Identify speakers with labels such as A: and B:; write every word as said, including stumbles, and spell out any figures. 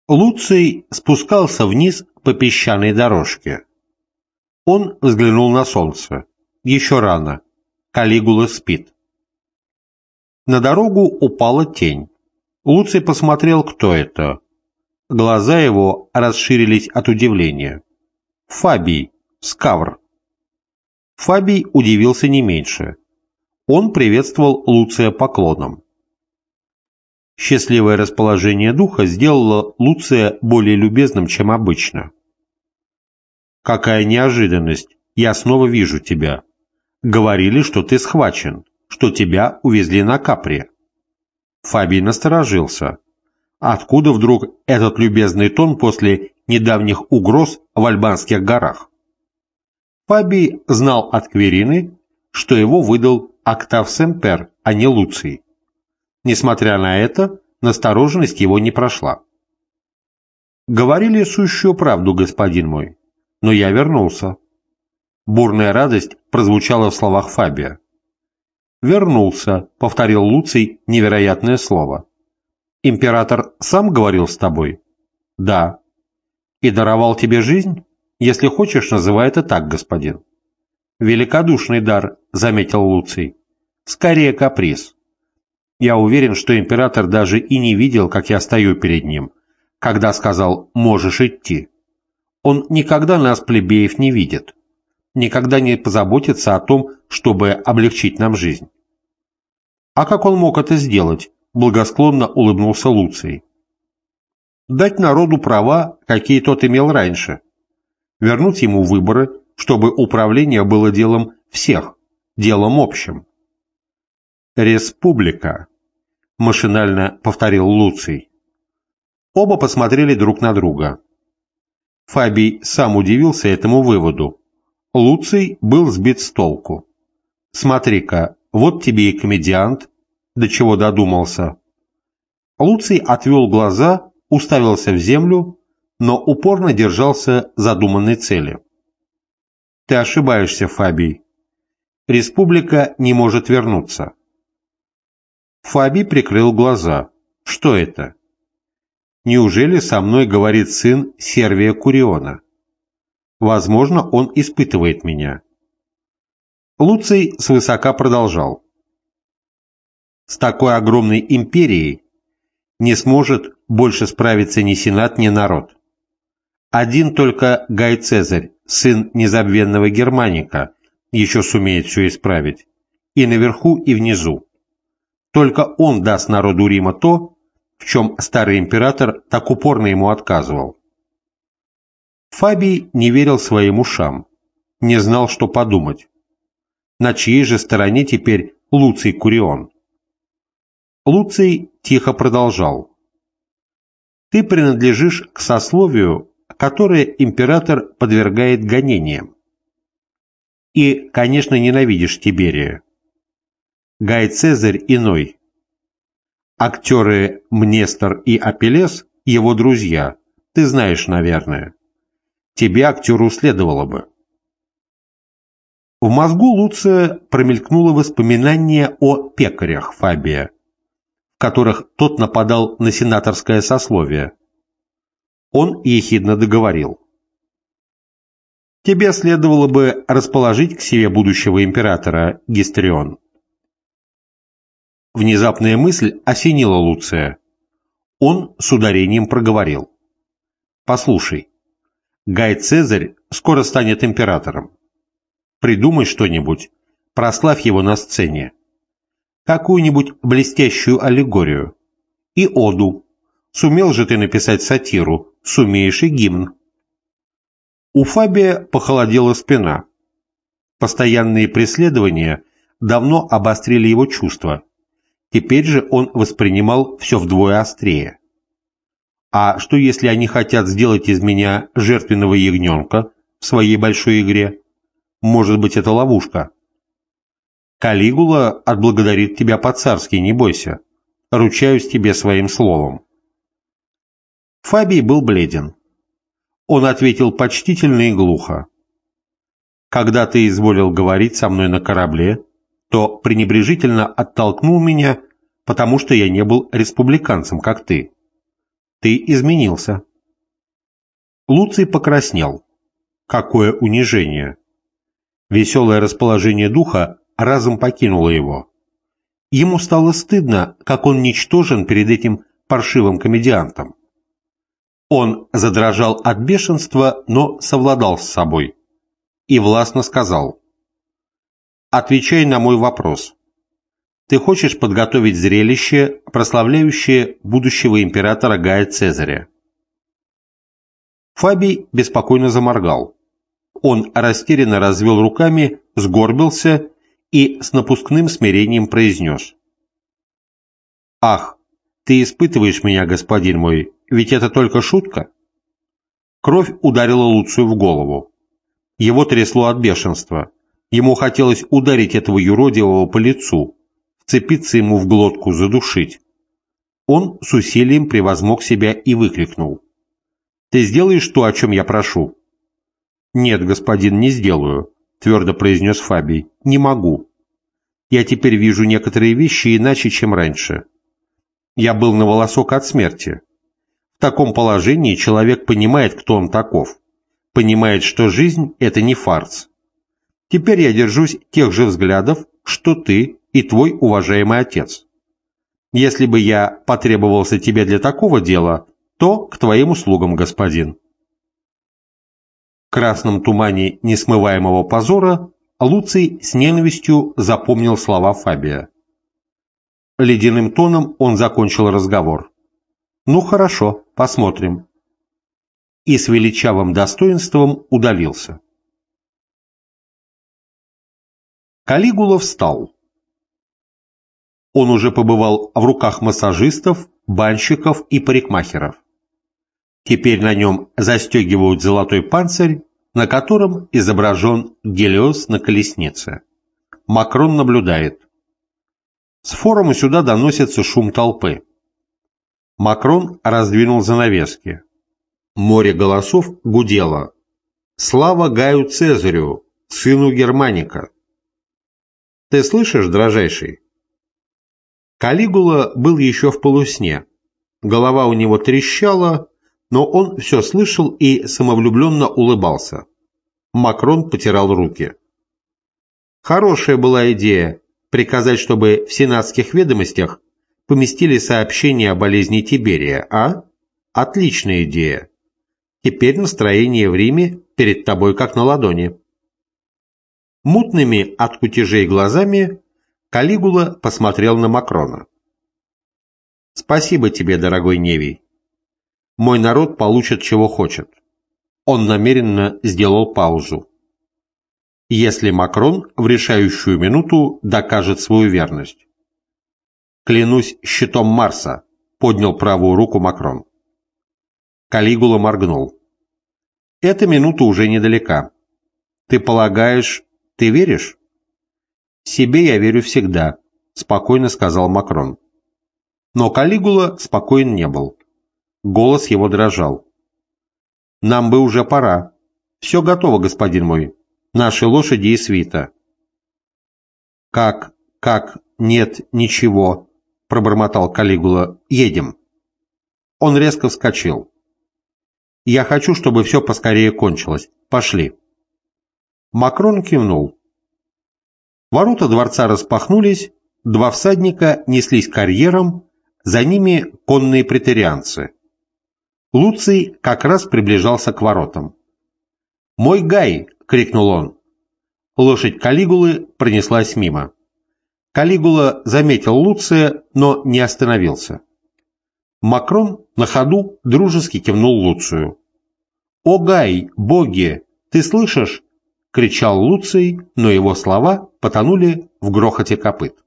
A: Луций спускался вниз по песчаной дорожке. Он взглянул на солнце. Еще рано. Калигула спит. На дорогу упала тень. Луций посмотрел, кто это. Глаза его расширились от удивления. Фабий, Скавр. Фабий удивился не меньше. Он приветствовал Луция поклоном. Счастливое расположение духа сделало Луция более любезным, чем обычно. «Какая неожиданность! Я снова вижу тебя. Говорили, что ты схвачен, что тебя увезли на Капри». Фабий насторожился. Откуда вдруг этот любезный тон после недавних угроз в Альбанских горах? Фабий знал от Кверины, что его выдал Октав Семпер, а не Луций. Несмотря на это, настороженность его не прошла. «Говорили сущую правду, господин мой, но я вернулся». Бурная радость прозвучала в словах Фабия. «Вернулся», — повторил Луций невероятное слово. «Император сам говорил с тобой?» «Да». «И даровал тебе жизнь? Если хочешь, называй это так, господин». «Великодушный дар», — заметил Луций. «Скорее каприз. Я уверен, что император даже и не видел, как я стою перед ним, когда сказал «можешь идти». Он никогда нас, плебеев, не видит, никогда не позаботится о том, чтобы облегчить нам жизнь. А как он мог это сделать? Благосклонно улыбнулся Луций. Дать народу права, какие тот имел раньше. Вернуть ему выборы, чтобы управление было делом всех, делом общим. «Республика», — машинально повторил Луций. Оба посмотрели друг на друга. Фабий сам удивился этому выводу. Луций был сбит с толку. «Смотри-ка, вот тебе и комедиант, до чего додумался». Луций отвел глаза, уставился в землю, но упорно держался задуманной цели. «Ты ошибаешься, Фабий. Республика не может вернуться». Фабий прикрыл глаза. «Что это? Неужели со мной говорит сын Сервия Куриона? Возможно, он испытывает меня». Луций свысока продолжал. «С такой огромной империей не сможет больше справиться ни Сенат, ни народ. Один только Гай Цезарь, сын незабвенного Германика, еще сумеет все исправить. И наверху, и внизу. Только он даст народу Рима то, в чем старый император так упорно ему отказывал». Фабий не верил своим ушам, не знал, что подумать. На чьей же стороне теперь Луций Курион? Луций тихо продолжал. «Ты принадлежишь к сословию, которое император подвергает гонениям. И, конечно, ненавидишь Тиберия. Гай Цезарь иной. Актеры Мнестор и Апеллес – его друзья, ты знаешь, наверное. Тебе, актеру, следовало бы». В мозгу Луция промелькнуло воспоминание о пекарях Фабия, в которых тот нападал на сенаторское сословие. Он ехидно договорил. «Тебе следовало бы расположить к себе будущего императора, Гистрион». Внезапная мысль осенила Луция. Он с ударением проговорил. «Послушай, Гай Цезарь скоро станет императором. Придумай что-нибудь, прославь его на сцене. Какую-нибудь блестящую аллегорию. И оду. Сумел же ты написать сатиру, сумеешь и гимн». У Фабия похолодела спина. Постоянные преследования давно обострили его чувства. Теперь же он воспринимал все вдвое острее. А что, если они хотят сделать из меня жертвенного ягненка в своей большой игре? Может быть, это ловушка? Калигула отблагодарит тебя по-царски, не бойся. Ручаюсь тебе своим словом. Фабий был бледен. Он ответил почтительно и глухо. «Когда ты изволил говорить со мной на корабле, то пренебрежительно оттолкнул меня, потому что я не был республиканцем, как ты. Ты изменился». Луций покраснел. Какое унижение! Веселое расположение духа разом покинуло его. Ему стало стыдно, как он ничтожен перед этим паршивым комедиантом. Он задрожал от бешенства, но совладал с собой и властно сказал: «Отвечай на мой вопрос. Ты хочешь подготовить зрелище, прославляющее будущего императора Гая Цезаря?» Фабий беспокойно заморгал. Он растерянно развел руками, сгорбился и с напускным смирением произнес: «Ах, ты испытываешь меня, господин мой, ведь это только шутка?» Кровь ударила Луцию в голову. Его трясло от бешенства. Ему хотелось ударить этого юродивого по лицу, вцепиться ему в глотку, задушить. Он с усилием превозмог себя и выкрикнул: «Ты сделаешь то, о чем я прошу?» «Нет, господин, не сделаю», — твердо произнес Фабий. «Не могу. Я теперь вижу некоторые вещи иначе, чем раньше. Я был на волосок от смерти. В таком положении человек понимает, кто он таков, понимает, что жизнь — это не фарс. Теперь я держусь тех же взглядов, что ты и твой уважаемый отец. Если бы я потребовался тебе для такого дела, то к твоим услугам, господин». В красном тумане несмываемого позора Луций с ненавистью запомнил слова Фабия. Ледяным тоном он закончил разговор. «Ну хорошо, посмотрим». И с величавым достоинством удалился. Калигула встал. Он уже побывал в руках массажистов, банщиков и парикмахеров. Теперь на нем застегивают золотой панцирь, на котором изображен Гелиос на колеснице. Макрон наблюдает. С форума сюда доносится шум толпы. Макрон раздвинул занавески. Море голосов гудело. «Слава Гаю Цезарю, сыну Германика!» «Ты слышишь, дрожайший?» Калигула был еще в полусне. Голова у него трещала, но он все слышал и самовлюбленно улыбался. Макрон потирал руки. Хорошая была идея приказать, чтобы в сенатских ведомостях поместили сообщение о болезни Тиберия, а? Отличная идея. Теперь настроение в Риме перед тобой как на ладони. Мутными от кутежей глазами Калигула посмотрел на Макрона. «Спасибо тебе, дорогой Невий. Мой народ получит, чего хочет». Он намеренно сделал паузу. «Если Макрон в решающую минуту докажет свою верность». «Клянусь щитом Марса», — поднял правую руку Макрон. Калигула моргнул. «Эта минута уже недалека. Ты полагаешь, ты веришь?» «Себе я верю всегда», — спокойно сказал Макрон. Но Калигула спокоен не был. Голос его дрожал. «Нам бы уже пора. Все готово, господин мой. Наши лошади и свита». «Как, как, нет, ничего», — пробормотал Калигула. «Едем». Он резко вскочил. «Я хочу, чтобы все поскорее кончилось. Пошли». Макрон кивнул. Ворота дворца распахнулись, два всадника неслись карьером, за ними конные преторианцы. Луций как раз приближался к воротам. «Мой Гай!» — крикнул он. Лошадь Калигулы пронеслась мимо. Калигула заметил Луция, но не остановился. Макрон на ходу дружески кивнул Луцию. «О, Гай, боги, ты слышишь?» — кричал Луций, но его слова потонули в грохоте копыт.